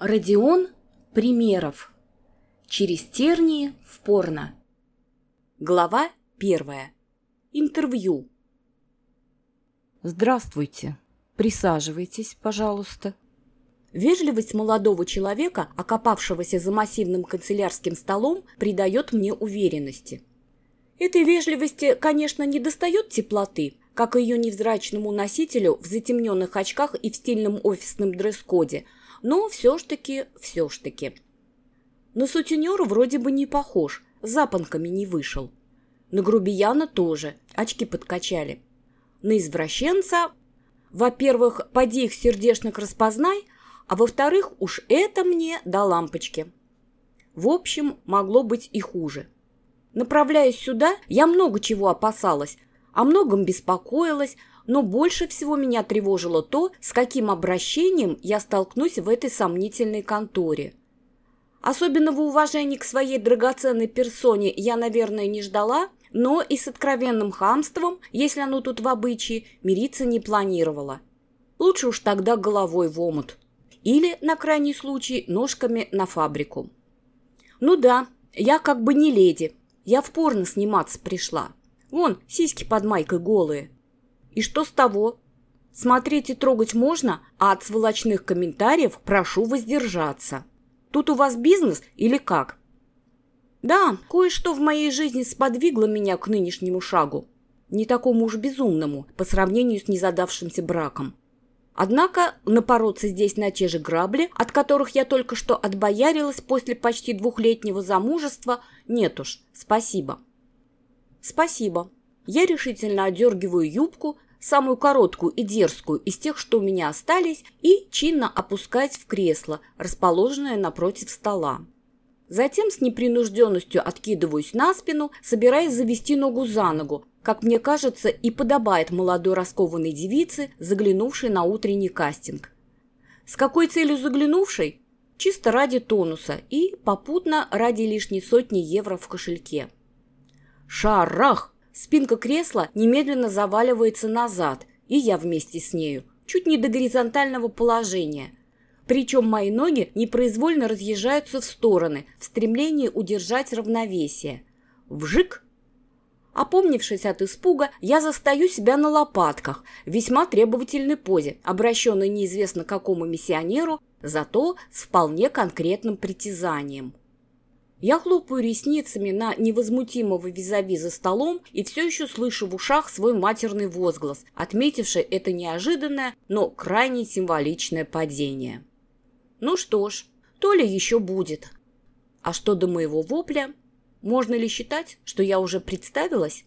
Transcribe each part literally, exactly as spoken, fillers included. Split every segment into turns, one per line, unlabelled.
Родион Примеров. Через тернии в порно. Глава первая. Интервью.
Здравствуйте. Присаживайтесь, пожалуйста.
Вежливость молодого человека, окопавшегося за массивным канцелярским столом, придает мне уверенности. Этой вежливости, конечно, не достает теплоты, как и ее невзрачному носителю в затемненных очках и в стильном офисном дресс-коде, но все ж таки, все ж таки. На сутенера вроде бы не похож, с запонками не вышел. На грубияна тоже, очки подкачали. На извращенца, во-первых, поди их сердечник распознай, а во-вторых, уж это мне до лампочки. В общем, могло быть и хуже. Направляясь сюда, я много чего опасалась, о многом беспокоилась, но больше всего меня тревожило то, с каким обращением я столкнусь в этой сомнительной конторе. Особенного уважения к своей драгоценной персоне я, наверное, не ждала, но и с откровенным хамством, если оно тут в обычае, мириться не планировала. Лучше уж тогда головой в омут. Или, на крайний случай, ножками на фабрику. Ну да, я как бы не леди. Я в порно сниматься пришла. Вон, сиськи под майкой голые. И что с того? Смотреть и трогать можно, а от сволочных комментариев прошу воздержаться. Тут у вас бизнес или как? Да, кое-что в моей жизни сподвигло меня к нынешнему шагу. Не такому уж безумному, по сравнению с незадавшимся браком. Однако напороться здесь на те же грабли, от которых я только что отбоярилась после почти двухлетнего замужества, нет уж, спасибо. Спасибо. Я решительно одергиваю юбку, самую короткую и дерзкую из тех, что у меня остались, и чинно опускаюсь в кресло, расположенное напротив стола. Затем с непринужденностью откидываюсь на спину, собираясь завести ногу за ногу, как мне кажется, и подобает молодой раскованной девице, заглянувшей на утренний кастинг. С какой целью заглянувшей? Чисто ради тонуса и, попутно, ради лишней сотни евро в кошельке. Шарах! Спинка кресла немедленно заваливается назад, и я вместе с нею, чуть не до горизонтального положения. Причем мои ноги непроизвольно разъезжаются в стороны, в стремлении удержать равновесие. Вжик! Опомнившись от испуга, я застаю себя на лопатках, в весьма требовательной позе, обращенной неизвестно какому миссионеру, зато с вполне конкретным притязанием. Я хлопаю ресницами на невозмутимого визави за столом и все еще слышу в ушах свой матерный возглас, отметивший это неожиданное, но крайне символичное падение. Ну что ж, то ли еще будет. А что до моего вопля? Можно ли считать, что я уже представилась?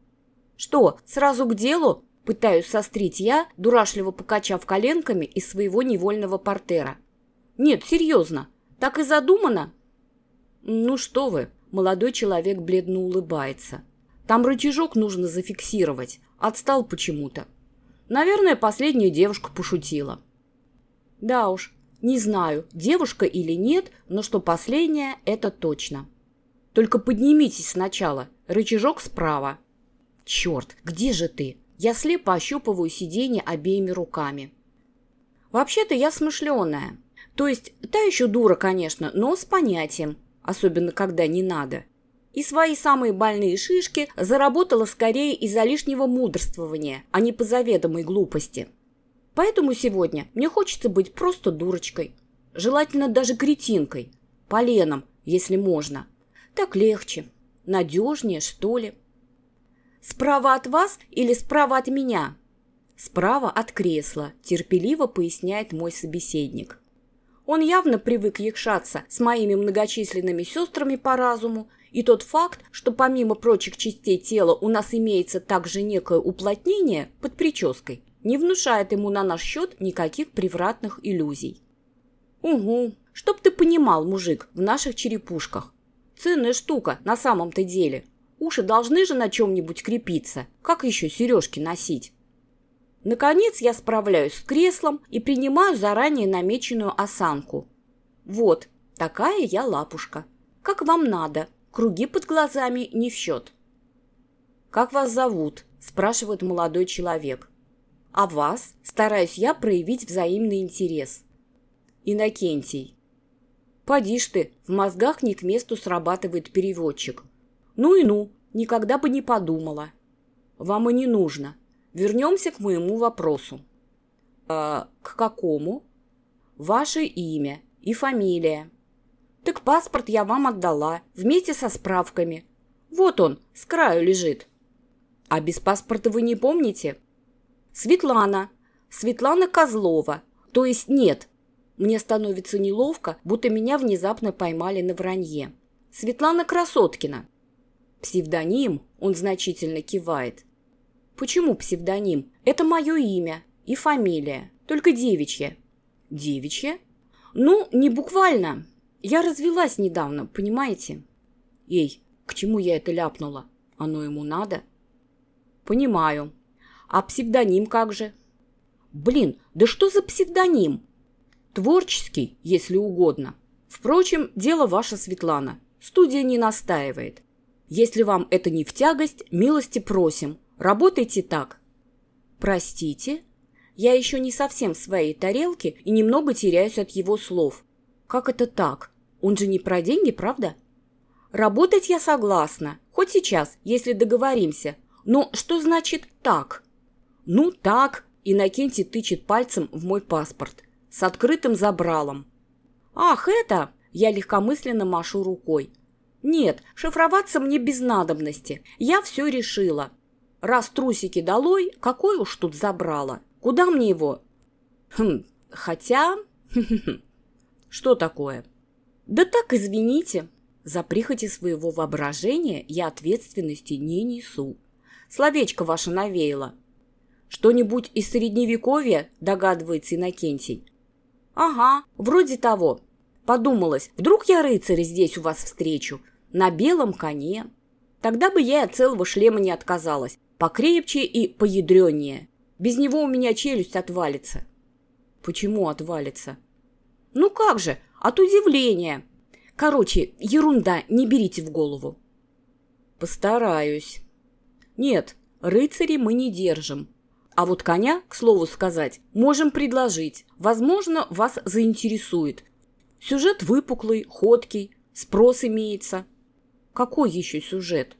Что, сразу к делу? Пытаюсь сострить я, дурашливо покачав коленками из своего невольного портера. Нет, серьезно, так и задумано? «Ну что вы», – молодой человек бледно улыбается. «Там рычажок нужно зафиксировать. Отстал почему-то. Наверное, последняя девушка пошутила». «Да уж, не знаю, девушка или нет, но что последняя – это точно. Только поднимитесь сначала. Рычажок справа». «Черт, где же ты?» Я слепо ощупываю сиденье обеими руками. «Вообще-то я смышленая. То есть та еще дура, конечно, но с понятием. Особенно когда не надо. И свои самые больные шишки заработала скорее из-за лишнего мудрствования, а не по заведомой глупости. Поэтому сегодня мне хочется быть просто дурочкой. Желательно даже кретинкой. Поленом, если можно. Так легче. Надежнее, что ли. Справа от вас или справа от меня? Справа от кресла, терпеливо поясняет мой собеседник. Он явно привык якшаться с моими многочисленными сестрами по разуму, и тот факт, что помимо прочих частей тела у нас имеется также некое уплотнение под прической, не внушает ему на наш счет никаких превратных иллюзий. Угу, чтоб ты понимал, мужик, в наших черепушках. Ценная штука на самом-то деле. Уши должны же на чем-нибудь крепиться, как еще сережки носить. Наконец я справляюсь с креслом и принимаю заранее намеченную осанку. Вот, такая я лапушка. Как вам надо. Круги под глазами не в счет. «Как вас зовут?» – спрашивает молодой человек. «А вас?» – стараюсь я проявить взаимный интерес. «Иннокентий. Поди ж ты, в мозгах не к месту срабатывает переводчик. Ну и ну, никогда бы не подумала. Вам и не нужно. Вернемся к моему вопросу. А, к какому? Ваше имя и фамилия. Так паспорт я вам отдала, вместе со справками. Вот он, с краю лежит. А без паспорта вы не помните? Светлана. Светлана Козлова. То есть нет. Мне становится неловко, будто меня внезапно поймали на вранье. Светлана Красоткина. Псевдоним, он значительно кивает. Почему псевдоним? Это мое имя и фамилия, только девичья. Девичья? Ну, не буквально. Я развелась недавно, понимаете? Эй, к чему я это ляпнула? Оно ему надо? Понимаю. А псевдоним как же? Блин, да что за псевдоним? Творческий, если угодно. Впрочем, дело ваше, Светлана. Студия не настаивает. Если вам это не в тягость, милости просим. Работайте так. Простите? Я еще не совсем в своей тарелке и немного теряюсь от его слов. Как это так? Он же не про деньги, правда? Работать я согласна. Хоть сейчас, если договоримся. Но что значит «так»? Ну, так. Иннокентий тычет пальцем в мой паспорт. С открытым забралом. Ах, это... Я легкомысленно машу рукой. Нет, шифроваться мне без надобности. Я все решила. Раз трусики долой, какой уж тут забрало? Куда мне его? Хм, хотя... Что такое? Да так, извините. За прихоти своего воображения я ответственности не несу. Словечко ваше навеяло. Что-нибудь из Средневековья, догадывается Иннокентий? Ага, вроде того. Подумалось, вдруг я рыцаря здесь у вас встречу, на белом коне. Тогда бы я от целого шлема не отказалась, покрепче и поядреннее. Без него у меня челюсть отвалится. Почему отвалится? Ну как же, от удивления. Короче, ерунда, не берите в голову. Постараюсь. Нет, рыцарей мы не держим. А вот коня, к слову сказать, можем предложить. Возможно, вас заинтересует. Сюжет выпуклый, ходкий, спрос имеется. Какой еще сюжет?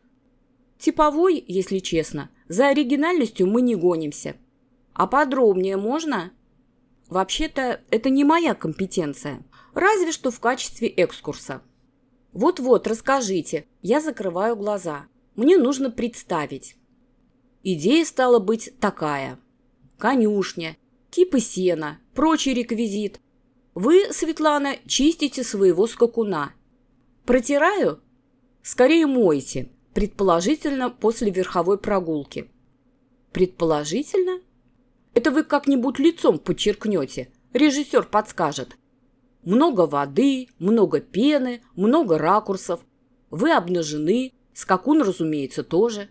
Типовой, если честно. За оригинальностью мы не гонимся. А подробнее можно? Вообще-то, это не моя компетенция. Разве что в качестве экскурса. Вот-вот, расскажите. Я закрываю глаза. Мне нужно представить. Идея стала быть такая. Конюшня, кипы сена, прочий реквизит. Вы, Светлана, чистите своего скакуна. Протираю? Скорее мойте, предположительно после верховой прогулки. Предположительно? Это вы как-нибудь лицом подчеркнете, режиссер подскажет. Много воды, много пены, много ракурсов. Вы обнажены, скакун, разумеется, тоже.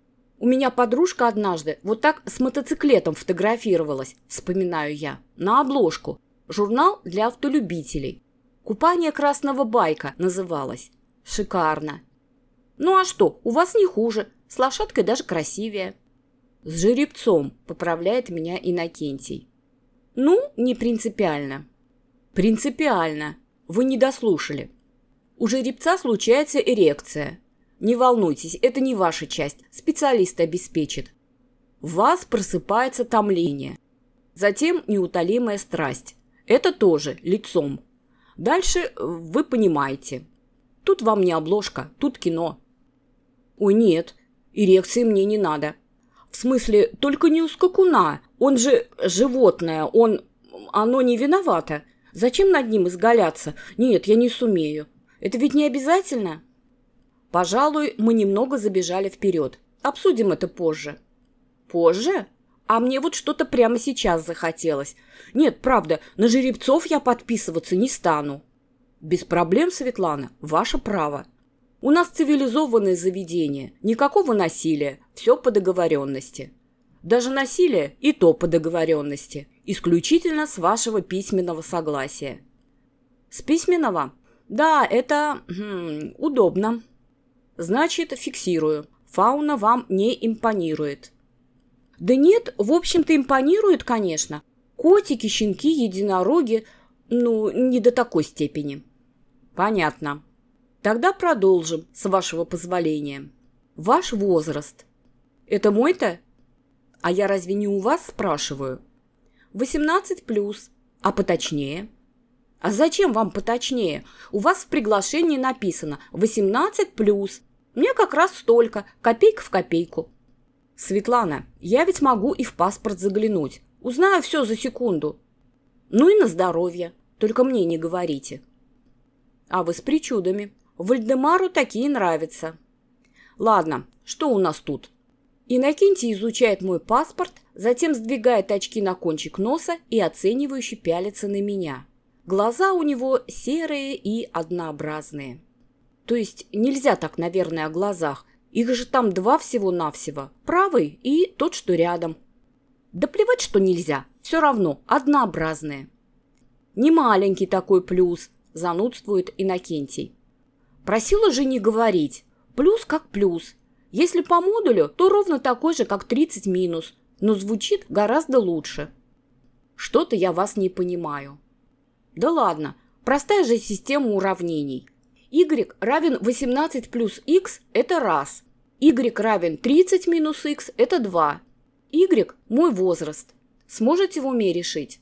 У меня подружка однажды вот так с мотоциклетом фотографировалась, вспоминаю я, на обложку. Журнал для автолюбителей. «Купание красного байка» называлось. Шикарно. Ну а что, у вас не хуже, с лошадкой даже красивее. С жеребцом, поправляет меня Иннокентий. Ну, не принципиально. Принципиально. Вы не дослушали. У жеребца случается эрекция. Не волнуйтесь, это не ваша часть, специалист обеспечит. В вас просыпается томление. Затем неутолимая страсть. Это тоже лицом. Дальше вы понимаете. Тут вам не обложка, тут кино. Ой, нет, эрекции мне не надо. В смысле, только не у скакуна. Он же животное, он... Оно не виновато. Зачем над ним изгаляться? Нет, я не сумею. Это ведь не обязательно. Пожалуй, мы немного забежали вперед. Обсудим это позже. Позже? А мне вот что-то прямо сейчас захотелось. Нет, правда, на жеребцов я подписываться не стану. Без проблем, Светлана, ваше право. У нас цивилизованное заведение, никакого насилия, все по договоренности. Даже насилие и то по договоренности, исключительно с вашего письменного согласия. С письменного? Да, это хм, удобно. Значит, фиксирую. Фауна вам не импонирует. Да нет, в общем-то импонирует, конечно. Котики, щенки, единороги, ну, не до такой степени. Понятно. Тогда продолжим, с вашего позволения. Ваш возраст. Это мой-то? А я разве не у вас спрашиваю? восемнадцать плюс. А поточнее? А зачем вам поточнее? У вас в приглашении написано восемнадцать плюс. Мне как раз столько, копейка в копейку. Светлана, я ведь могу и в паспорт заглянуть. Узнаю все за секунду. Ну и на здоровье. Только мне не говорите. А вы с причудами. Вальдемару такие нравятся. Ладно, что у нас тут? Иннокентий изучает мой паспорт, затем сдвигает очки на кончик носа и оценивающе пялится на меня. Глаза у него серые и однообразные. То есть нельзя так, наверное, о глазах. Их же там два всего-навсего. Правый и тот, что рядом. Да плевать, что нельзя. Все равно однообразные. Не маленький такой плюс, занудствует Иннокентий. Просила же не говорить. Плюс как плюс. Если по модулю, то ровно такой же, как тридцать минус. Но звучит гораздо лучше. Что-то я вас не понимаю. Да ладно, простая же система уравнений. Y равен восемнадцать плюс x – это раз. Y равен тридцать минус x – это два. Y – мой возраст. Сможете в уме решить?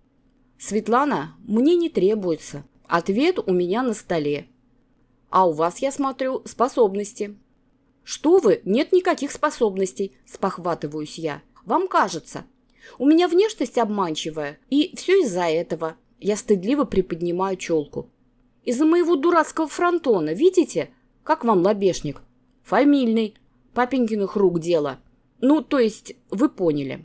Светлана, мне не требуется. Ответ у меня на столе. А у вас, я смотрю, способности. Что вы? Нет никаких способностей, спохватываюсь я. Вам кажется. У меня внешность обманчивая, и все из-за этого. Я стыдливо приподнимаю челку. Из-за моего дурацкого фронтона, видите? Как вам лобешник? Фамильный. Папенькиных рук дело. Ну, то есть, вы поняли.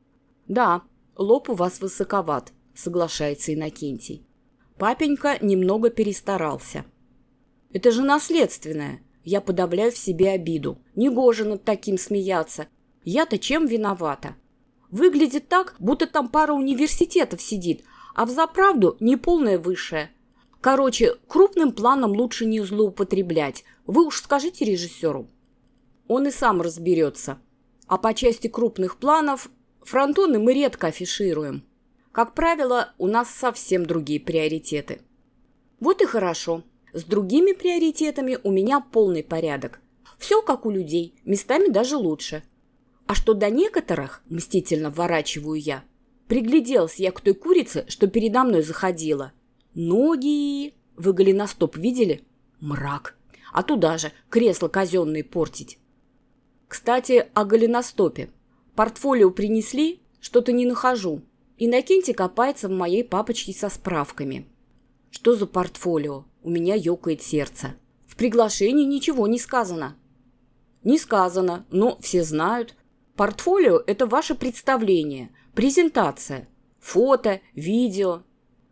Да, лоб у вас высоковат, соглашается Иннокентий. Папенька немного перестарался. Это же наследственное. Я подавляю в себе обиду. Негоже над таким смеяться. Я-то чем виновата? Выглядит так, будто там пара университетов сидит, а взаправду неполное высшее. Короче, крупным планом лучше не злоупотреблять. Вы уж скажите режиссеру. Он и сам разберется. А по части крупных планов фронтоны мы редко афишируем. Как правило, у нас совсем другие приоритеты. Вот и хорошо. С другими приоритетами у меня полный порядок. Все как у людей, местами даже лучше. А что до некоторых, мстительно вворачиваю я, пригляделась я к той курице, что передо мной заходила. Ноги! Вы голеностоп видели? Мрак. А туда же кресла казенные портить. Кстати, о голеностопе. Портфолио принесли? Что-то не нахожу. Иннокентий копается в моей папочке со справками. Что за портфолио? У меня ёкает сердце. В приглашении ничего не сказано. Не сказано, но все знают. Портфолио – это ваше представление, презентация, фото, видео.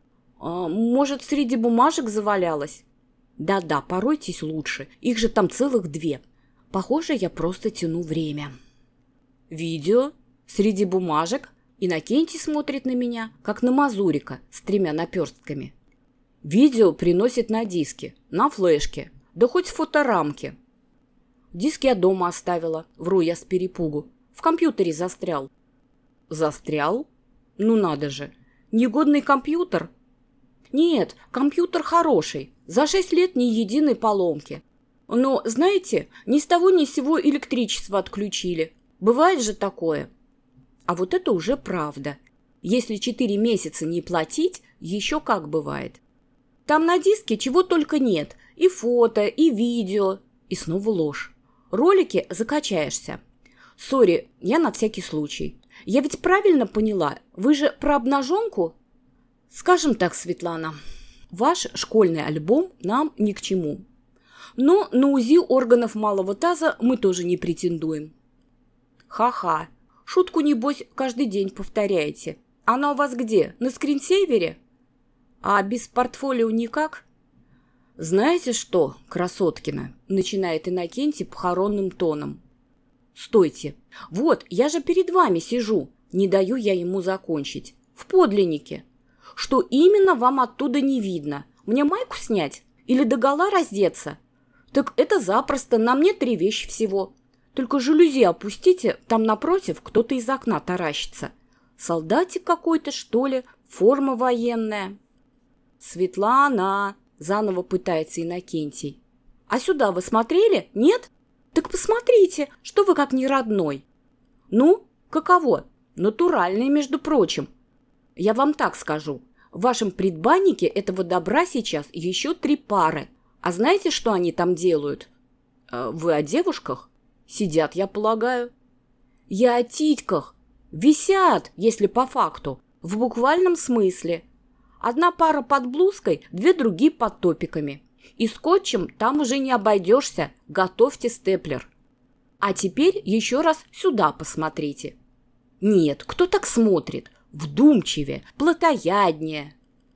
А, может, среди бумажек завалялось? Да-да, поройтесь лучше, их же там целых две. Похоже, я просто тяну время. Видео? Среди бумажек? Иннокентий смотрит на меня, как на мазурика с тремя наперстками. Видео приносит на диске, на флешке, да хоть в фоторамке. Диск я дома оставила, вру я с перепугу. В компьютере застрял. Застрял? Ну надо же. Негодный компьютер? Нет, компьютер хороший. За шесть лет ни единой поломки. Но, знаете, ни с того ни с сего электричество отключили. Бывает же такое. А вот это уже правда. Если четыре месяца не платить, еще как бывает. Там на диске чего только нет. И фото, и видео. И снова ложь. Ролики закачаешься. Сори, я на всякий случай. Я ведь правильно поняла? Вы же про обнаженку? Скажем так, Светлана, ваш школьный альбом нам ни к чему. Но на УЗИ органов малого таза мы тоже не претендуем. Ха-ха. Шутку, небось, каждый день повторяете. Она у вас где? На скринсейвере? А без портфолио никак? Знаете что, Красоткина, начинает Иннокентий похоронным тоном. Стойте. Вот, я же перед вами сижу. Не даю я ему закончить. В подлиннике. Что именно вам оттуда не видно? Мне майку снять? Или догола раздеться? Так это запросто, на мне три вещи всего. Только жалюзи опустите, там напротив кто-то из окна таращится. Солдатик какой-то, что ли? Форма военная. Светлана, Заново пытается Иннокентий. А сюда вы смотрели? Нет? Так посмотрите, что вы как не родной. Ну, каково? Натуральный, между прочим. Я вам так скажу. В вашем предбаннике этого добра сейчас еще три пары. А знаете, что они там делают? Вы о девушках? Сидят, я полагаю. Я о титьках. Висят, если по факту. В буквальном смысле. Одна пара под блузкой, две другие под топиками. И скотчем там уже не обойдешься. Готовьте степлер. А теперь еще раз сюда посмотрите. Нет, кто так смотрит? Вдумчивее, плотояднее.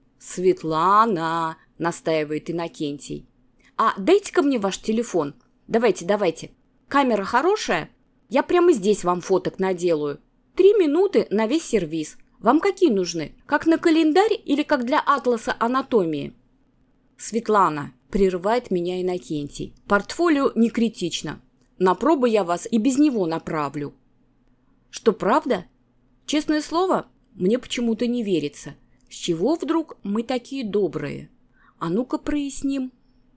Светлана, настаивает Иннокентий. А дайте-ка мне ваш телефон. Давайте, давайте. Камера хорошая? Я прямо здесь вам фоток наделаю. Три минуты на весь сервиз. Вам какие нужны? Как на календарь или как для атласа анатомии? Светлана, прерывает меня Иннокентий. Портфолио не критично. На пробы я вас и без него направлю. Что, правда? Честное слово, мне почему-то не верится. С чего вдруг мы такие добрые? А ну-ка проясним.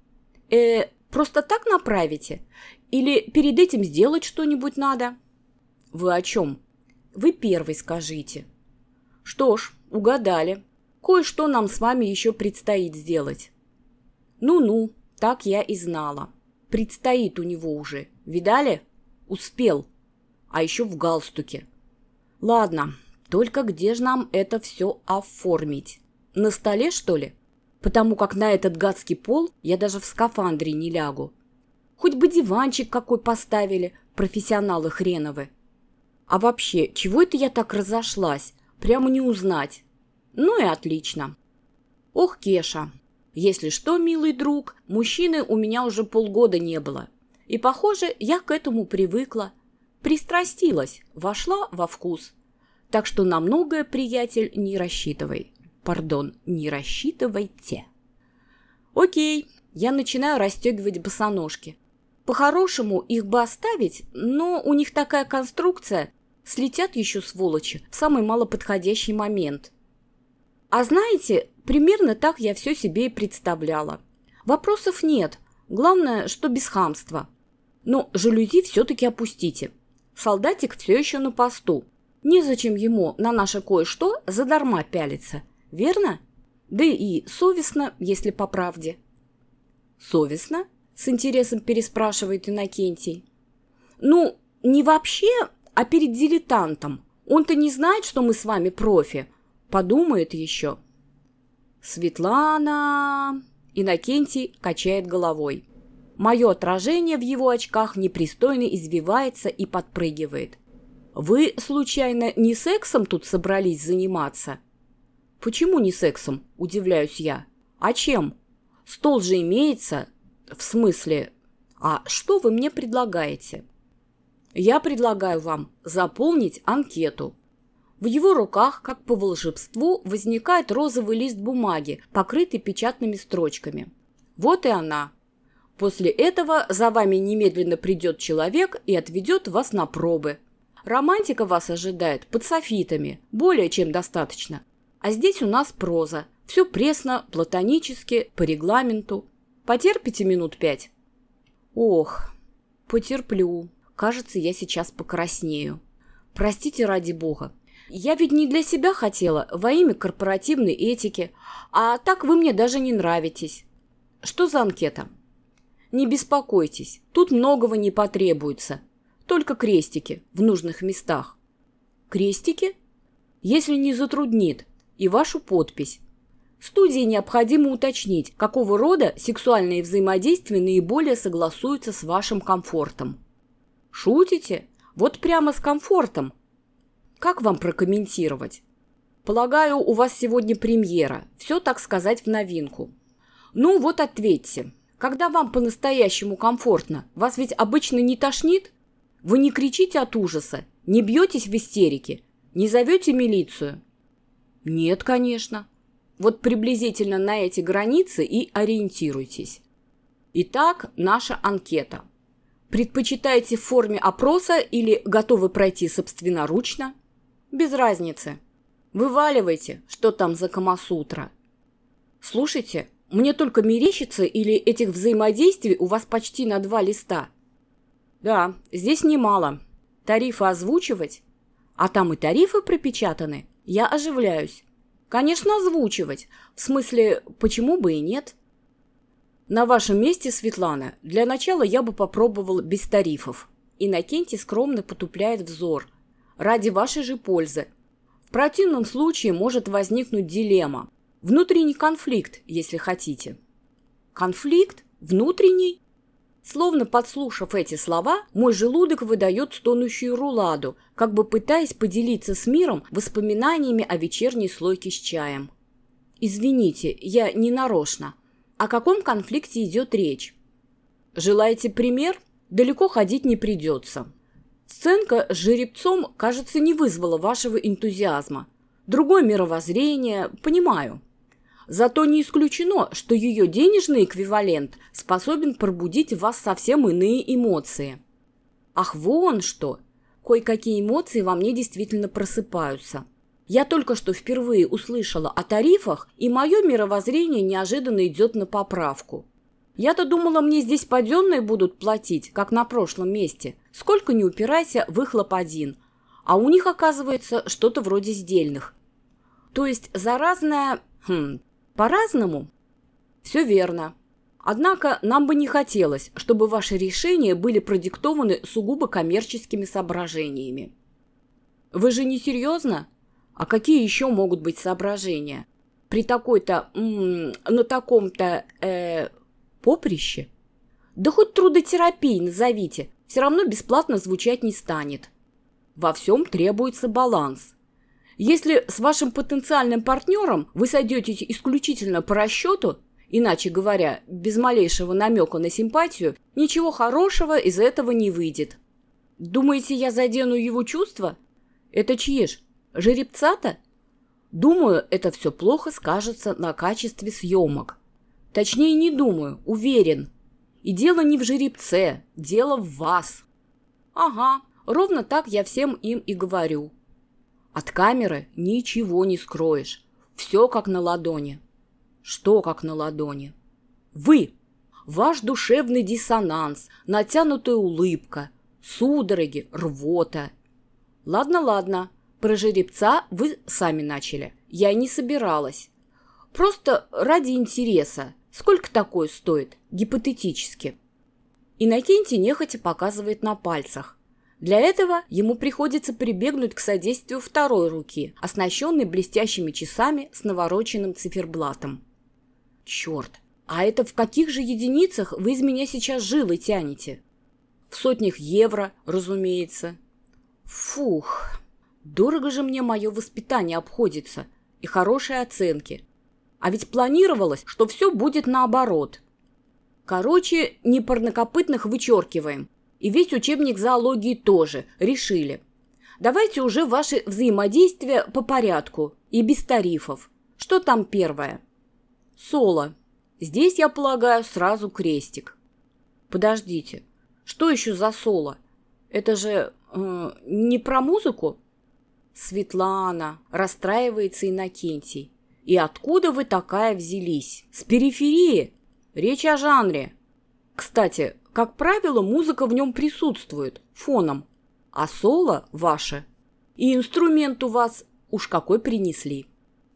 Э, просто так направите? Или перед этим сделать что-нибудь надо? Вы о чем? Вы первый скажите. Что ж, угадали. Кое-что нам с вами еще предстоит сделать. Ну-ну, так я и знала. Предстоит у него уже. Видали? Успел. А еще в галстуке. Ладно, только где же нам это все оформить? На столе, что ли? Потому как на этот гадский пол я даже в скафандре не лягу. Хоть бы диванчик какой поставили, профессионалы хреновы. А вообще, чего это я так разошлась? Прямо не узнать. Ну и отлично. Ох, Кеша, если что, милый друг, мужчины у меня уже полгода не было. И, похоже, я к этому привыкла. Пристрастилась, вошла во вкус. Так что на многое, приятель, не рассчитывай. Пардон, не рассчитывайте. Окей, я начинаю расстегивать босоножки. По-хорошему их бы оставить, но у них такая конструкция. Слетят еще сволочи в самый малоподходящий момент. А знаете, примерно так я все себе и представляла. Вопросов нет. Главное, что без хамства. Но жалюзи все-таки опустите. Солдатик все еще на посту. Незачем ему на наше кое-что задарма пялиться. Верно? Да и совестно, если по правде. Совестно? С интересом переспрашивает Иннокентий. Ну, не вообще, а перед дилетантом. Он-то не знает, что мы с вами профи. Подумает еще. Светлана... Иннокентий качает головой. Мое отражение в его очках непристойно извивается и подпрыгивает. Вы, случайно, не сексом тут собрались заниматься? Почему не сексом, удивляюсь я. А чем? Стол же имеется. В смысле... А что вы мне предлагаете? Я предлагаю вам заполнить анкету. В его руках, как по волшебству, возникает розовый лист бумаги, покрытый печатными строчками. Вот и она. После этого за вами немедленно придет человек и отведет вас на пробы. Романтика вас ожидает под софитами, более чем достаточно. А здесь у нас проза. Все пресно, платонически, по регламенту. Потерпите минут пять? Ох, потерплю. Кажется, я сейчас покраснею. Простите ради бога. Я ведь не для себя хотела, во имя корпоративной этики. А так вы мне даже не нравитесь. Что за анкета? Не беспокойтесь, тут многого не потребуется. Только крестики в нужных местах. Крестики? Если не затруднит. И вашу подпись. Студии необходимо уточнить, какого рода сексуальные взаимодействия наиболее согласуются с вашим комфортом. Шутите? Вот прямо с комфортом. Как вам прокомментировать? Полагаю, у вас сегодня премьера. Все, так сказать, в новинку. Ну вот ответьте. Когда вам по-настоящему комфортно, вас ведь обычно не тошнит? Вы не кричите от ужаса, не бьетесь в истерике, не зовете милицию? Нет, конечно. Вот приблизительно на эти границы и ориентируйтесь. Итак, наша анкета. Предпочитаете в форме опроса или готовы пройти собственноручно? Без разницы. Вываливайте, что там за Камасутра. Слушайте, Мне только мерещится, или этих взаимодействий у вас почти на два листа? Да, здесь немало. Тарифы озвучивать? А там и тарифы пропечатаны. Я оживляюсь. Конечно, озвучивать. В смысле, почему бы и нет? На вашем месте, Светлана, для начала я бы попробовал без тарифов. Иннокентий скромно потупляет взор. Ради вашей же пользы. В противном случае может возникнуть дилемма. Внутренний конфликт, если хотите. Конфликт? Внутренний? Словно подслушав эти слова, мой желудок выдает стонущую руладу, как бы пытаясь поделиться с миром воспоминаниями о вечерней слойке с чаем. Извините, я не нарочно. О каком конфликте идет речь? Желаете пример? Далеко ходить не придется. Сценка с жеребцом, кажется, не вызвала вашего энтузиазма. Другое мировоззрение, понимаю. Зато не исключено, что ее денежный эквивалент способен пробудить в вас совсем иные эмоции. Ах, вон что! Кое-какие эмоции во мне действительно просыпаются. Я только что впервые услышала о тарифах, и мое мировоззрение неожиданно идет на поправку. Я-то думала, мне здесь паденные будут платить, как на прошлом месте. Сколько ни упирайся, выхлоп один. А у них, оказывается, что-то вроде сдельных. То есть заразная... Хм... По-разному? Все верно. Однако нам бы не хотелось, чтобы ваши решения были продиктованы сугубо коммерческими соображениями. Вы же не серьезно? А какие еще могут быть соображения? При такой-то, м- на таком-то, э- поприще? Да хоть трудотерапией назовите, все равно бесплатно звучать не станет. Во всем требуется баланс. Если с вашим потенциальным партнером вы сойдетесь исключительно по расчету, иначе говоря, без малейшего намека на симпатию, ничего хорошего из этого не выйдет. Думаете, я задену его чувства? Это чьи ж? Жеребца-то? Думаю, это все плохо скажется на качестве съемок. Точнее, не думаю, уверен. И дело не в жеребце, дело в вас. Ага, ровно так я всем им и говорю. От камеры ничего не скроешь. Все как на ладони. Что как на ладони? Вы. Ваш душевный диссонанс, натянутая улыбка, судороги, рвота. Ладно, ладно. Про жеребца вы сами начали. Я и не собиралась. Просто ради интереса. Сколько такое стоит? Гипотетически. Иннокентий нехотя показывает на пальцах. Для этого ему приходится прибегнуть к содействию второй руки, оснащенной блестящими часами с навороченным циферблатом. Черт, а это в каких же единицах вы из меня сейчас жилы тянете? В сотнях евро, разумеется. Фух, дорого же мне мое воспитание обходится и хорошие оценки. А ведь планировалось, что все будет наоборот. Короче, не парнокопытных вычеркиваем. И весь учебник зоологии тоже решили. Давайте уже ваши взаимодействия по порядку и без тарифов. Что там первое? Соло. Здесь, я полагаю, сразу крестик. Подождите, что еще за соло? Это же э, не про музыку? Светлана, расстраивается Иннокентий. И откуда вы такая взялись? С периферии? Речь о жанре. Кстати, как правило, музыка в нем присутствует, фоном, а соло ваше. И инструмент у вас уж какой принесли.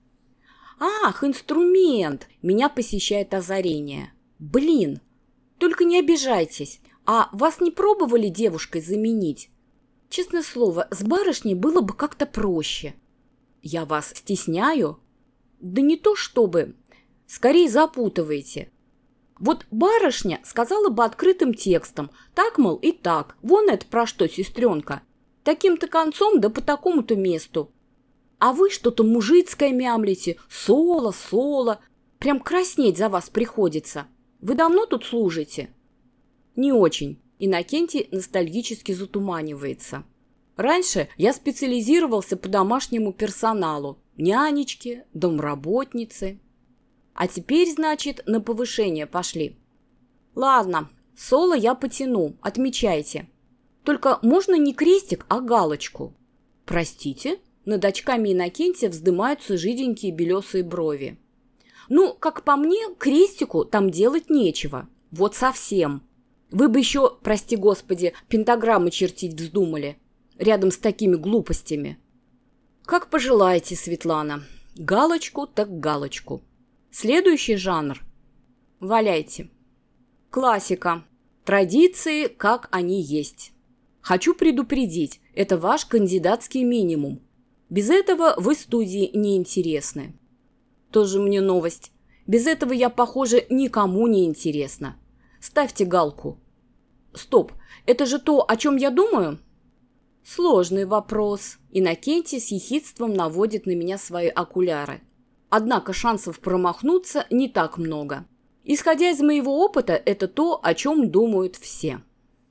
Ах, инструмент! Меня посещает озарение. Блин, только не обижайтесь, а вас не пробовали девушкой заменить? Честное слово, с барышней было бы как-то проще. Я вас стесняю? Да не то чтобы, скорее запутываете. Вот барышня сказала бы открытым текстом, так, мол, и так, вон это про что, сестренка, таким-то концом да по такому-то месту. А вы что-то мужицкое мямлите, соло, соло, прям краснеть за вас приходится. Вы давно тут служите? Не очень. Иннокентий ностальгически затуманивается. Раньше я специализировался по домашнему персоналу, нянечки, домработницы. А теперь, значит, на повышение пошли. Ладно, соло я потяну, отмечайте. Только можно не крестик, а галочку. Простите, над очками Иннокентия вздымаются жиденькие белесые брови. Ну, как по мне, крестику там делать нечего. Вот совсем. Вы бы еще, прости господи, пентаграммы чертить вздумали. Рядом с такими глупостями. Как пожелаете, Светлана. Галочку так галочку. Следующий жанр. Валяйте. Классика. Традиции, как они есть. Хочу предупредить, это ваш кандидатский минимум. Без этого вы студии не интересны. Тоже мне новость. Без этого я, похоже, никому не интересна. Ставьте галку. Стоп, это же то, о чем я думаю? Сложный вопрос. Иннокентий с ехидством наводит на меня свои окуляры. Однако шансов промахнуться не так много. Исходя из моего опыта, это то, о чем думают все.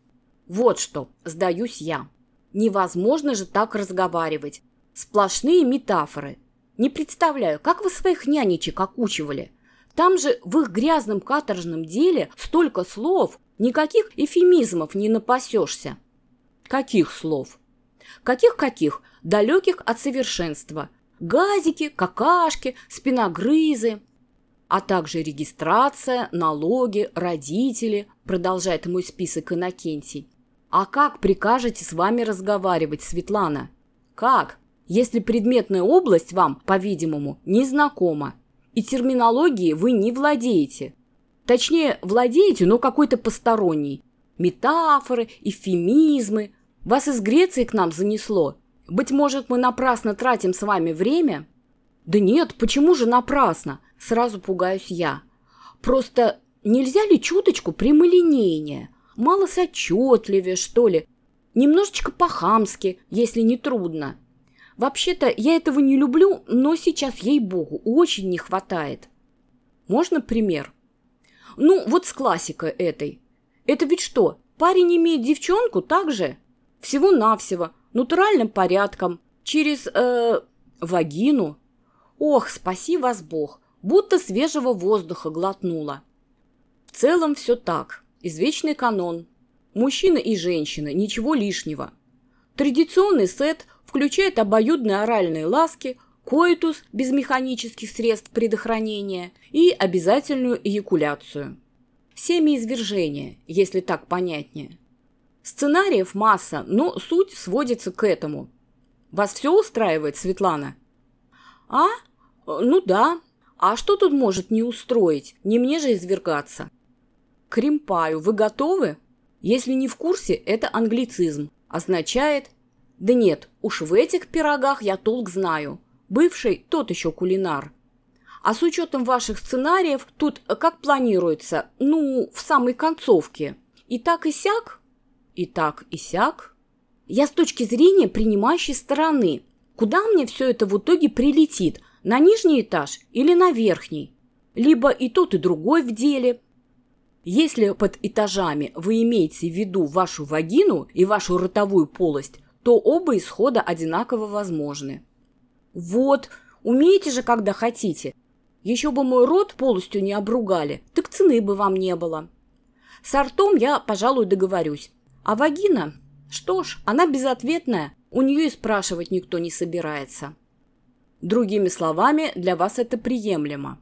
Вот что, сдаюсь я. Невозможно же так разговаривать. Сплошные метафоры. Не представляю, как вы своих нянечек окучивали. Там же в их грязном каторжном деле столько слов, никаких эвфемизмов не напасешься. Каких слов? Каких-каких? Далеких от совершенства. Газики, какашки, спиногрызы. А также регистрация, налоги, родители, продолжает мой список Иннокентий. А как прикажете с вами разговаривать, Светлана? Как? Если предметная область вам, по-видимому, не знакома, и терминологией вы не владеете. Точнее, владеете, но какой-то посторонний. Метафоры, эвфемизмы. Вас из Греции к нам занесло. Быть может, мы напрасно тратим с вами время? Да нет, почему же напрасно? Сразу пугаюсь я. Просто нельзя ли чуточку прямолинейнее? Малосочетливее, что ли? Немножечко по-хамски, если не трудно. Вообще-то я этого не люблю, но сейчас, ей-богу, очень не хватает. Можно пример? Ну, вот с классикой этой. Это ведь что, парень имеет девчонку так же? Всего-навсего, натуральным порядком, через, э, вагину. Ох, спаси вас Бог, будто свежего воздуха глотнула. В целом все так. Извечный канон. Мужчина и женщина, ничего лишнего. Традиционный сет включает обоюдные оральные ласки, коитус без механических средств предохранения и обязательную эякуляцию. Семяизвержение, если так понятнее. Сценариев масса, но суть сводится к этому. Вас все устраивает, Светлана? А? Ну да. А что тут может не устроить? Не мне же извергаться. Кримпаю, вы готовы? Если не в курсе, это англицизм. Означает... Да нет, уж в этих пирогах я толк знаю. Бывший тот еще кулинар. А с учетом ваших сценариев, тут как планируется? Ну, в самой концовке. И так и сяк? И так и сяк? Я с точки зрения принимающей стороны. Куда мне все это в итоге прилетит? На нижний этаж или на верхний? Либо и тот, и другой в деле. Если под этажами вы имеете в виду вашу вагину и вашу ротовую полость, то оба исхода одинаково возможны. Вот, умеете же, когда хотите. Еще бы мой рот полностью не обругали, так цены бы вам не было. С ртом я, пожалуй, договорюсь. А вагина? Что ж, она безответная, у нее и спрашивать никто не собирается. Другими словами, для вас это приемлемо.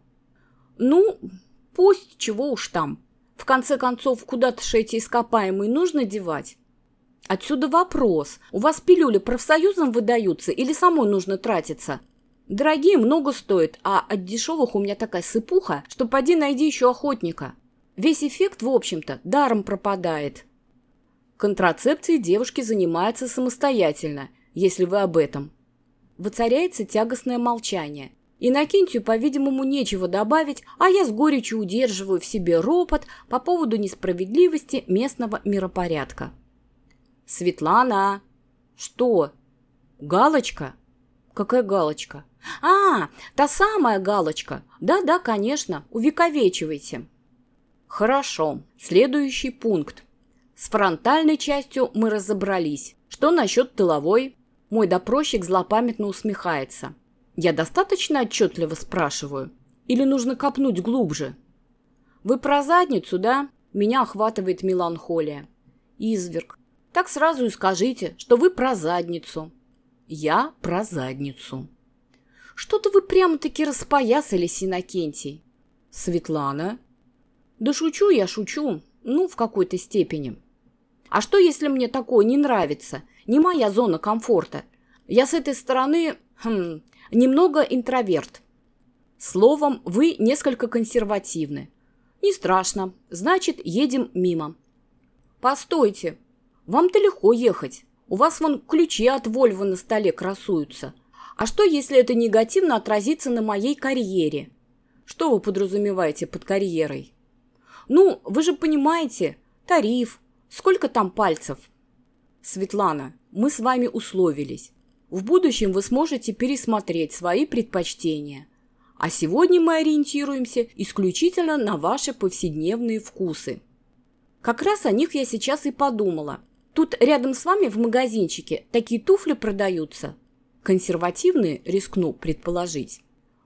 Ну, пусть, чего уж там. В конце концов, куда-то же эти ископаемые нужно девать. Отсюда вопрос. У вас пилюли профсоюзом выдаются или самой нужно тратиться? Дорогие много стоят, а от дешевых у меня такая сыпуха, что поди найди еще охотника. Весь эффект, в общем-то, даром пропадает. Контрацепцией девушки занимаются самостоятельно, если вы об этом. Воцаряется тягостное молчание. Иннокентию, по-видимому, нечего добавить, а я с горечью удерживаю в себе ропот по поводу несправедливости местного миропорядка. Светлана. Что? Галочка? Какая галочка? А, та самая галочка. Да-да, конечно, увековечивайте. Хорошо. Следующий пункт. С фронтальной частью мы разобрались. Что насчет тыловой? Мой допросчик злопамятно усмехается. Я достаточно отчетливо спрашиваю? Или нужно копнуть глубже? Вы про задницу, да? Меня охватывает меланхолия. Изверг. Так сразу и скажите, что вы про задницу. Я про задницу. Что-то вы прямо-таки распоясались, Иннокентий. Светлана? Да шучу я, шучу. Ну, в какой-то степени. А что, если мне такое не нравится? Не моя зона комфорта. Я с этой стороны, хм, немного интроверт. Словом, вы несколько консервативны. Не страшно. Значит, едем мимо. Постойте. Вам-то легко ехать. У вас вон ключи от Вольво на столе красуются. А что, если это негативно отразится на моей карьере? Что вы подразумеваете под карьерой? Ну, вы же понимаете, тариф, сколько там пальцев? Светлана, мы с вами условились. В будущем вы сможете пересмотреть свои предпочтения. А сегодня мы ориентируемся исключительно на ваши повседневные вкусы. Как раз о них я сейчас и подумала. Тут рядом с вами в магазинчике такие туфли продаются. Консервативные, рискну предположить.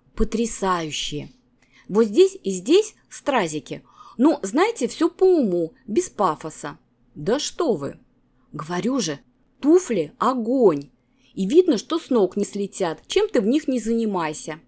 Потрясающие. Вот здесь и здесь стразики. Ну, знаете, все по уму, без пафоса. Да что вы. Говорю же, туфли – огонь. И видно, что с ног не слетят, чем ты в них не занимайся.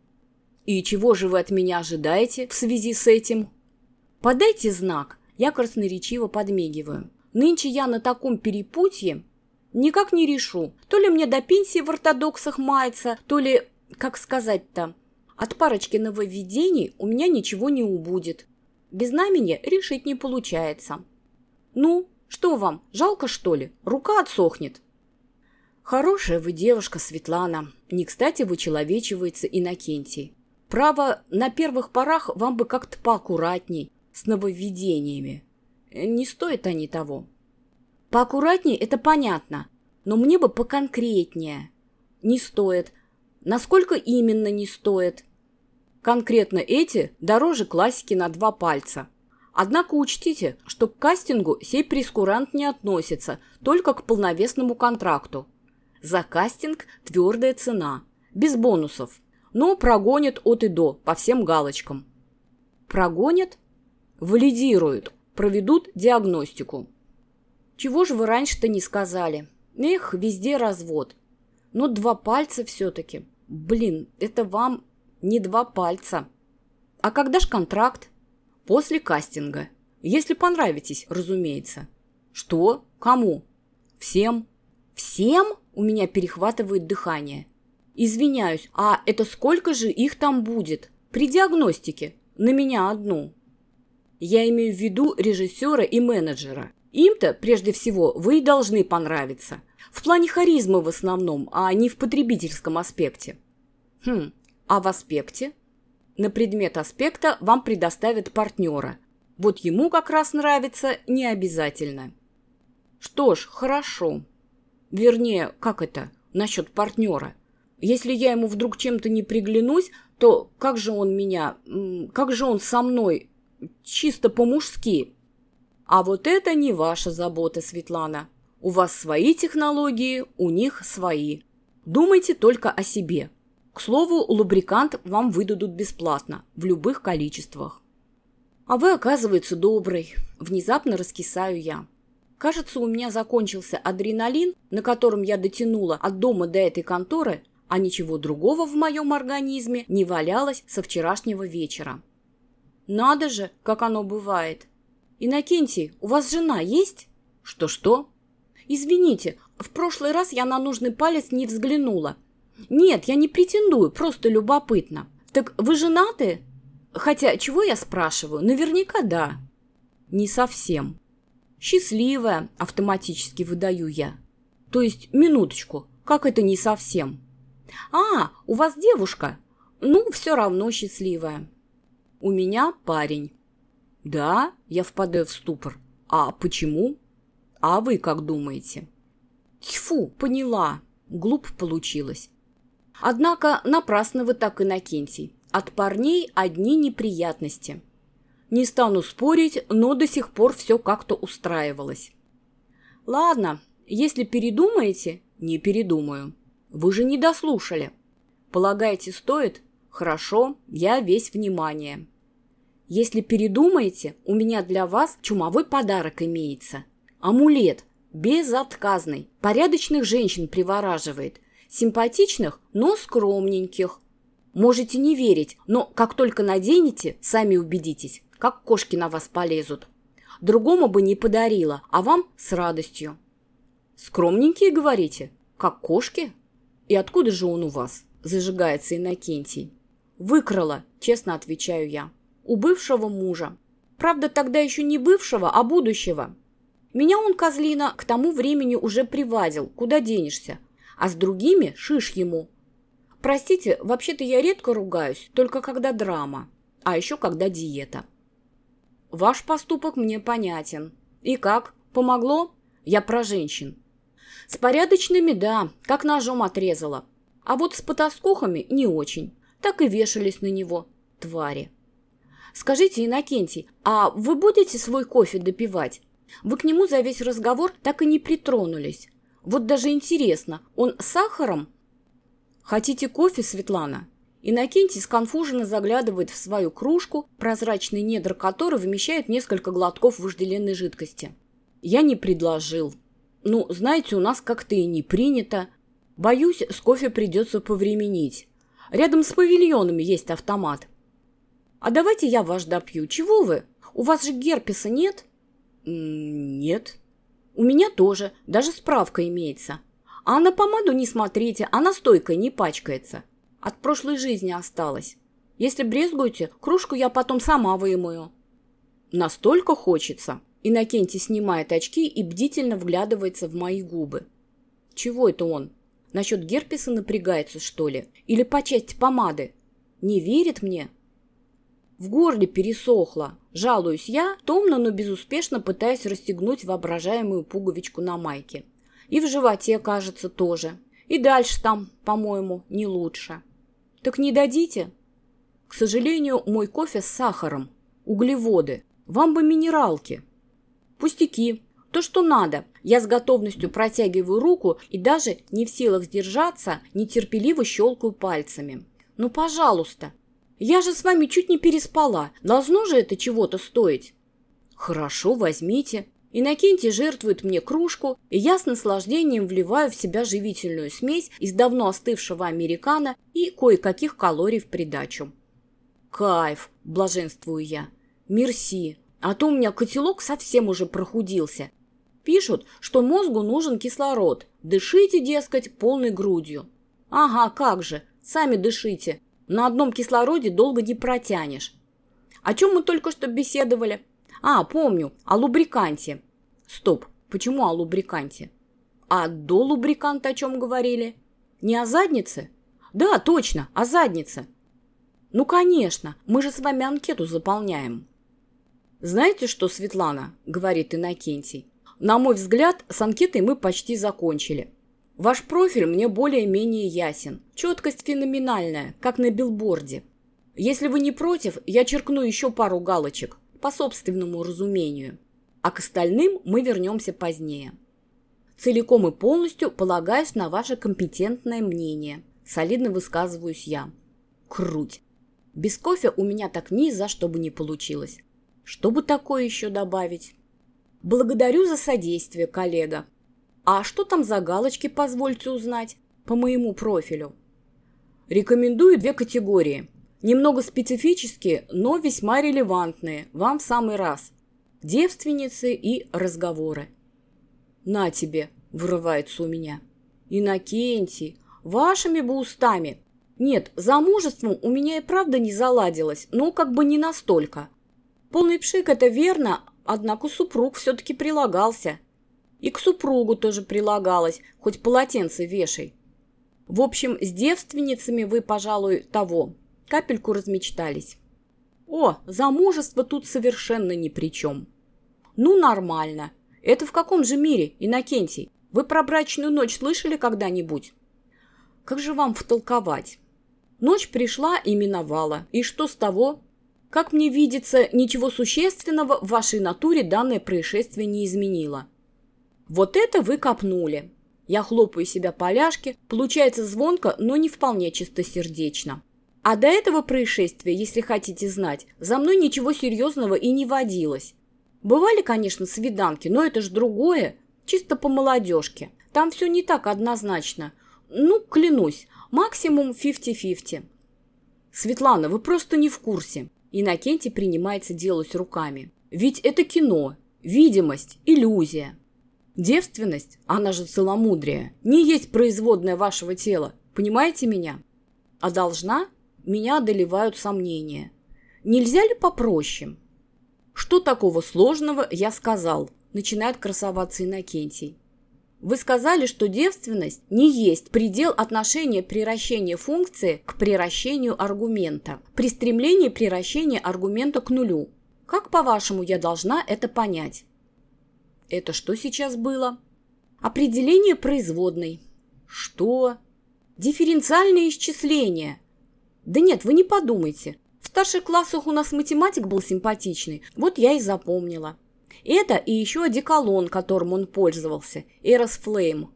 И чего же вы от меня ожидаете в связи с этим? Подайте знак. Я красноречиво подмигиваю. Нынче я на таком перепутье никак не решу. То ли мне до пенсии в ортодоксах мается, то ли, как сказать-то, от парочки нововведений у меня ничего не убудет. Без знамения решить не получается. Ну, что вам, жалко, что ли? Рука отсохнет. Хорошая вы девушка, Светлана. Не кстати вычеловечивается Иннокентий. Право, на первых порах вам бы как-то поаккуратней с нововведениями. Не стоят они того. Поаккуратнее – это понятно, но мне бы поконкретнее. Не стоит. Насколько именно не стоит? Конкретно эти дороже классики на два пальца. Однако учтите, что к кастингу сей прейскурант не относится, только к полновесному контракту. За кастинг твердая цена, без бонусов, но прогонят от и до, по всем галочкам. Прогонят? Валидируют, проведут диагностику. Чего же вы раньше-то не сказали? Эх, везде развод. Но два пальца все-таки. Блин, это вам не два пальца. А когда ж контракт? После кастинга. Если понравитесь, разумеется. Что? Кому? Всем. Всем? У меня перехватывает дыхание. Извиняюсь, а это сколько же их там будет? При диагностике. На меня одну. Я имею в виду режиссера и менеджера. Им-то, прежде всего, вы и должны понравиться. В плане харизмы в основном, а не в потребительском аспекте. Хм, а в аспекте? На предмет аспекта вам предоставят партнера. Вот ему как раз нравится не обязательно. Что ж, хорошо. Вернее, как это, насчет партнера? Если я ему вдруг чем-то не приглянусь, то как же он меня, как же он со мной, чисто по-мужски? А вот это не ваша забота, Светлана. У вас свои технологии, у них свои. Думайте только о себе. К слову, лубрикант вам выдадут бесплатно, в любых количествах. А вы, оказывается, добрый. Внезапно раскисаю я. Кажется, у меня закончился адреналин, на котором я дотянула от дома до этой конторы, а ничего другого в моем организме не валялось со вчерашнего вечера. Надо же, как оно бывает. Иннокентий, у вас жена есть? Что-что? Извините, в прошлый раз я на нужный палец не взглянула. Нет, я не претендую, просто любопытно. Так вы женаты? Хотя, чего я спрашиваю? Наверняка да. Не совсем. Счастливая, автоматически выдаю я. То есть, минуточку, как это не совсем? А, у вас девушка? Ну, все равно счастливая. У меня парень. Да, я впадаю в ступор. А почему? А вы как думаете? Тьфу, поняла. Глупо получилось. Однако напрасно вы так, Иннокентий. От парней одни неприятности. Не стану спорить, но до сих пор все как-то устраивалось. Ладно, если передумаете, не передумаю. Вы же не дослушали. Полагаете, стоит? Хорошо, я весь внимание. Если передумаете, у меня для вас чумовой подарок имеется. Амулет, безотказный, порядочных женщин привораживает. Симпатичных, но скромненьких. Можете не верить, но как только наденете, сами убедитесь, как кошки на вас полезут. Другому бы не подарила, а вам с радостью. Скромненькие, говорите? Как кошки? И откуда же он у вас? Зажигается Иннокентий. Выкрала, честно отвечаю я. У бывшего мужа. Правда, тогда еще не бывшего, а будущего. Меня он, козлина, к тому времени уже привадил, куда денешься. А с другими шиш ему. Простите, вообще-то я редко ругаюсь, только когда драма, а еще когда диета. Ваш поступок мне понятен. И как? Помогло? Я про женщин. С порядочными, да, как ножом отрезала. А вот с потаскухами не очень. Так и вешались на него, твари. Скажите, Иннокентий, а вы будете свой кофе допивать? Вы к нему за весь разговор так и не притронулись. Вот даже интересно, он с сахаром? Хотите кофе, Светлана? Иннокентий сконфуженно заглядывает в свою кружку, прозрачный недр которой вмещает несколько глотков вожделенной жидкости. Я не предложил. Ну, знаете, у нас как-то и не принято. Боюсь, с кофе придется повременить. Рядом с павильонами есть автомат. А давайте я ваш допью. Чего вы? У вас же герпеса нет? Нет. У меня тоже, даже справка имеется. А на помаду не смотрите, она стойкая, не пачкается. От прошлой жизни осталось. Если брезгуете, кружку я потом сама вымою. Настолько хочется. Иннокентий снимает очки и бдительно вглядывается в мои губы. Чего это он? Насчет герпеса напрягается, что ли? Или по части помады? Не верит мне? В горле пересохло. Жалуюсь я, томно, но безуспешно пытаясь расстегнуть воображаемую пуговичку на майке. И в животе, кажется, тоже. И дальше там, по-моему, не лучше. Так не дадите? К сожалению, мой кофе с сахаром. Углеводы. Вам бы минералки. Пустяки. То, что надо. Я с готовностью протягиваю руку и даже не в силах сдержаться, нетерпеливо щелкаю пальцами. Ну, пожалуйста. Я же с вами чуть не переспала. Должно же это чего-то стоить? Хорошо, возьмите. Иннокентий жертвует мне кружку, и я с наслаждением вливаю в себя живительную смесь из давно остывшего американо и кое-каких калорий в придачу. Кайф, блаженствую я. Мерси. А то у меня котелок совсем уже прохудился. Пишут, что мозгу нужен кислород. Дышите, дескать, полной грудью. Ага, как же, сами дышите. На одном кислороде долго не протянешь. О чем мы только что беседовали? А, помню, о лубриканте. Стоп, почему о лубриканте? А до лубриканта о чем говорили? Не о заднице? Да, точно, о заднице. Ну, конечно, мы же с вами анкету заполняем. Знаете что, Светлана, говорит Иннокентий, на мой взгляд, с анкетой мы почти закончили. Ваш профиль мне более-менее ясен. Четкость феноменальная, как на билборде. Если вы не против, я черкну еще пару галочек, по собственному разумению. А к остальным мы вернемся позднее. Целиком и полностью полагаюсь на ваше компетентное мнение. Солидно высказываюсь я. Круть. Без кофе у меня так ни за что бы не получилось. Что бы такое еще добавить? Благодарю за содействие, коллега. А что там за галочки, позвольте узнать, по моему профилю? Рекомендую две категории. Немного специфические, но весьма релевантные. Вам в самый раз. Девственницы и разговоры. На тебе, вырывается у меня. Иннокентий, вашими бы устами. Нет, замужеством у меня и правда не заладилось, но как бы не настолько. Полный пшик, это верно, однако супруг все-таки прилагался. И к супругу тоже прилагалось, хоть полотенце вешай. В общем, с девственницами вы, пожалуй, того, капельку размечтались. О, замужество тут совершенно ни при чем. Ну, нормально. Это в каком же мире, Иннокентий? Вы про брачную ночь слышали когда-нибудь? Как же вам втолковать? Ночь пришла и миновала. И что с того? Как мне видится, ничего существенного в вашей натуре данное происшествие не изменило. Вот это вы копнули. Я хлопаю себя по ляжке, получается звонко, но не вполне чистосердечно. А до этого происшествия, если хотите знать, за мной ничего серьезного и не водилось. Бывали, конечно, свиданки, но это ж другое, чисто по молодежке. Там все не так однозначно. Ну, клянусь, максимум фифти-фифти. Светлана, вы просто не в курсе. Иннокентий принимается делать руками. Ведь это кино, видимость, иллюзия. Девственность, она же целомудрие, не есть производная вашего тела. Понимаете меня? А должна? Меня одолевают сомнения. Нельзя ли попроще? Что такого сложного, я сказал. Начинает красоваться Иннокентий. Вы сказали, что девственность не есть предел отношения приращения функции к приращению аргумента, при стремлении приращения аргумента к нулю. Как, по-вашему, я должна это понять? Это что сейчас было? Определение производной. Что? Дифференциальное исчисление. Да нет, вы не подумайте. В старших классах у нас математик был симпатичный, вот я и запомнила. Это и еще одеколон, которым он пользовался, Эрос Флейм.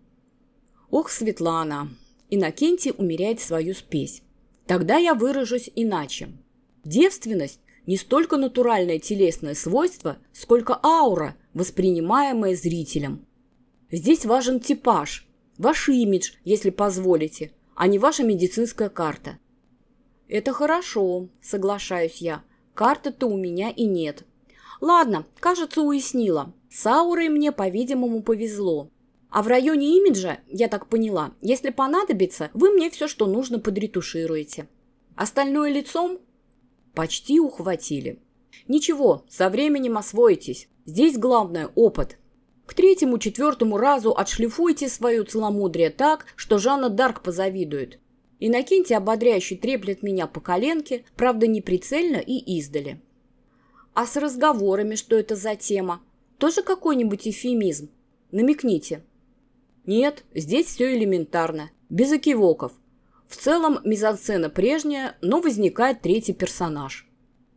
Ох, Светлана, Иннокентий умеряет свою спесь. Тогда я выражусь иначе. Девственность не столько натуральное телесное свойство, сколько аура, воспринимаемая зрителем. Здесь важен типаж, ваш имидж, если позволите, а не ваша медицинская карта. Это хорошо, соглашаюсь я. Карты-то у меня и нет. Ладно, кажется, уяснила. С аурой мне, по-видимому, повезло. А в районе имиджа, я так поняла, если понадобится, вы мне все, что нужно, подретушируете. Остальное лицом? Почти ухватили. Ничего, со временем освоитесь. Здесь главное – опыт. К третьему-четвертому разу отшлифуйте свое целомудрие так, что Жанна Дарк позавидует. Иннокентий ободряюще треплет меня по коленке, правда, неприцельно и издали. А с разговорами что это за тема? Тоже какой-нибудь эвфемизм? Намекните. Нет, здесь все элементарно, без экивоков. В целом мизансцена прежняя, но возникает третий персонаж.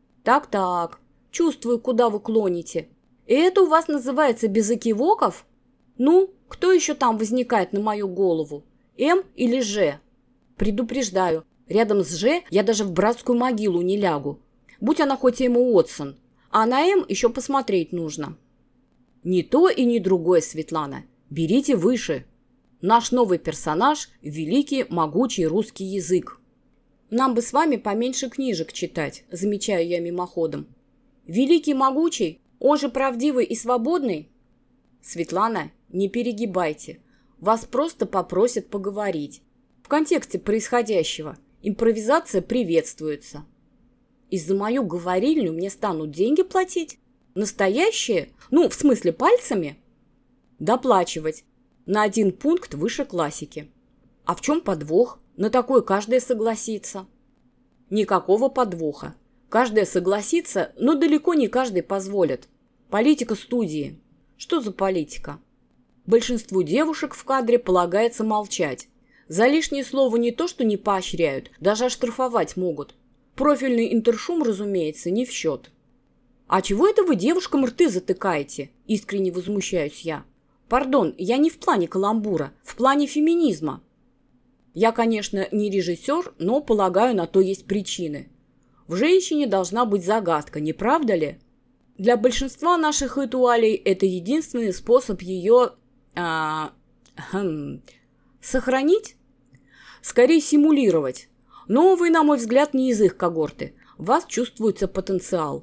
Так-так, чувствую, куда вы клоните. И это у вас называется без экивоков? Ну, кто еще там возникает на мою голову? М или Ж? Предупреждаю, рядом с Ж я даже в братскую могилу не лягу. Будь она хоть Эмма Уотсон. А на М еще посмотреть нужно. Не то и не другое, Светлана. Берите выше. Наш новый персонаж – великий, могучий русский язык. Нам бы с вами поменьше книжек читать, замечаю я мимоходом. Великий, могучий, он же правдивый и свободный? Светлана, не перегибайте. Вас просто попросят поговорить. В контексте происходящего импровизация приветствуется. И за мою говорильню мне станут деньги платить? Настоящие? Ну, в смысле, пальцами? Доплачивать. На один пункт выше классики. А в чем подвох? На такое каждая согласится. Никакого подвоха. Каждая согласится, но далеко не каждый позволит. Политика студии. Что за политика? Большинству девушек в кадре полагается молчать. За лишнее слово не то, что не поощряют, даже оштрафовать могут. Профильный интершум, разумеется, не в счет. «А чего это вы девушкам рты затыкаете?» – искренне возмущаюсь я. «Пардон, я не в плане каламбура, в плане феминизма. Я, конечно, не режиссер, но, полагаю, на то есть причины. В женщине должна быть загадка, не правда ли? Для большинства наших ритуалей это единственный способ ее а, хм, сохранить, скорее симулировать. Но вы, на мой взгляд, не из их когорты. В вас чувствуется потенциал».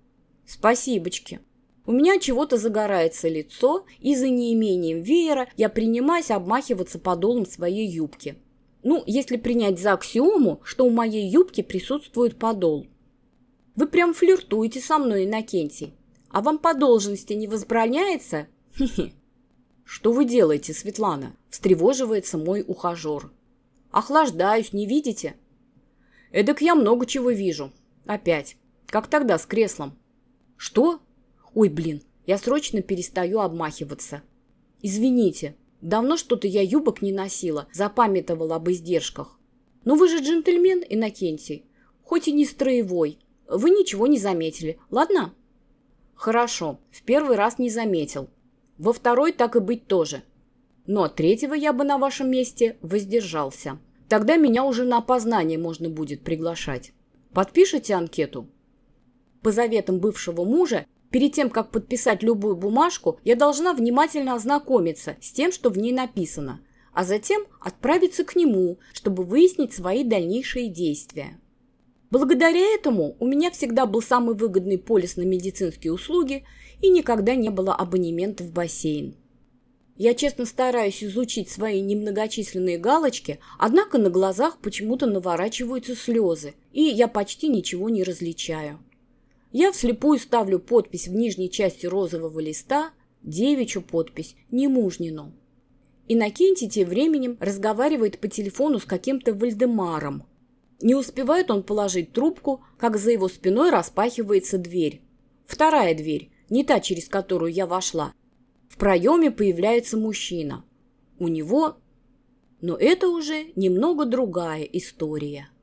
Спасибочки. У меня чего-то загорается лицо, и за неимением веера я принимаюсь обмахиваться подолом своей юбки. Ну, если принять за аксиому, что у моей юбки присутствует подол. Вы прям флиртуете со мной, Иннокентий. А вам по должности не возбраняется? Хе-хе. Что вы делаете, Светлана? Встревоживается мой ухажер. Охлаждаюсь, не видите? Эдак я много чего вижу. Опять. Как тогда с креслом. Что? Ой, блин, я срочно перестаю обмахиваться. Извините, давно что-то я юбок не носила, запамятовала об издержках. Но вы же джентльмен, Иннокентий, хоть и не строевой. Вы ничего не заметили, ладно? Хорошо, в первый раз не заметил. Во второй так и быть тоже. Но от третьего я бы на вашем месте воздержался. Тогда меня уже на опознание можно будет приглашать. Подпишите анкету? По заветам бывшего мужа, перед тем, как подписать любую бумажку, я должна внимательно ознакомиться с тем, что в ней написано, а затем отправиться к нему, чтобы выяснить свои дальнейшие действия. Благодаря этому у меня всегда был самый выгодный полис на медицинские услуги и никогда не было абонемента в бассейн. Я честно стараюсь изучить свои немногочисленные галочки, однако на глазах почему-то наворачиваются слезы, и я почти ничего не различаю. Я вслепую ставлю подпись в нижней части розового листа, девичью подпись, немужнину. Иннокентий тем временем разговаривает по телефону с каким-то Вальдемаром. Не успевает он положить трубку, как за его спиной распахивается дверь. Вторая дверь, не та, через которую я вошла. В проеме появляется мужчина. У него... Но это уже немного другая история.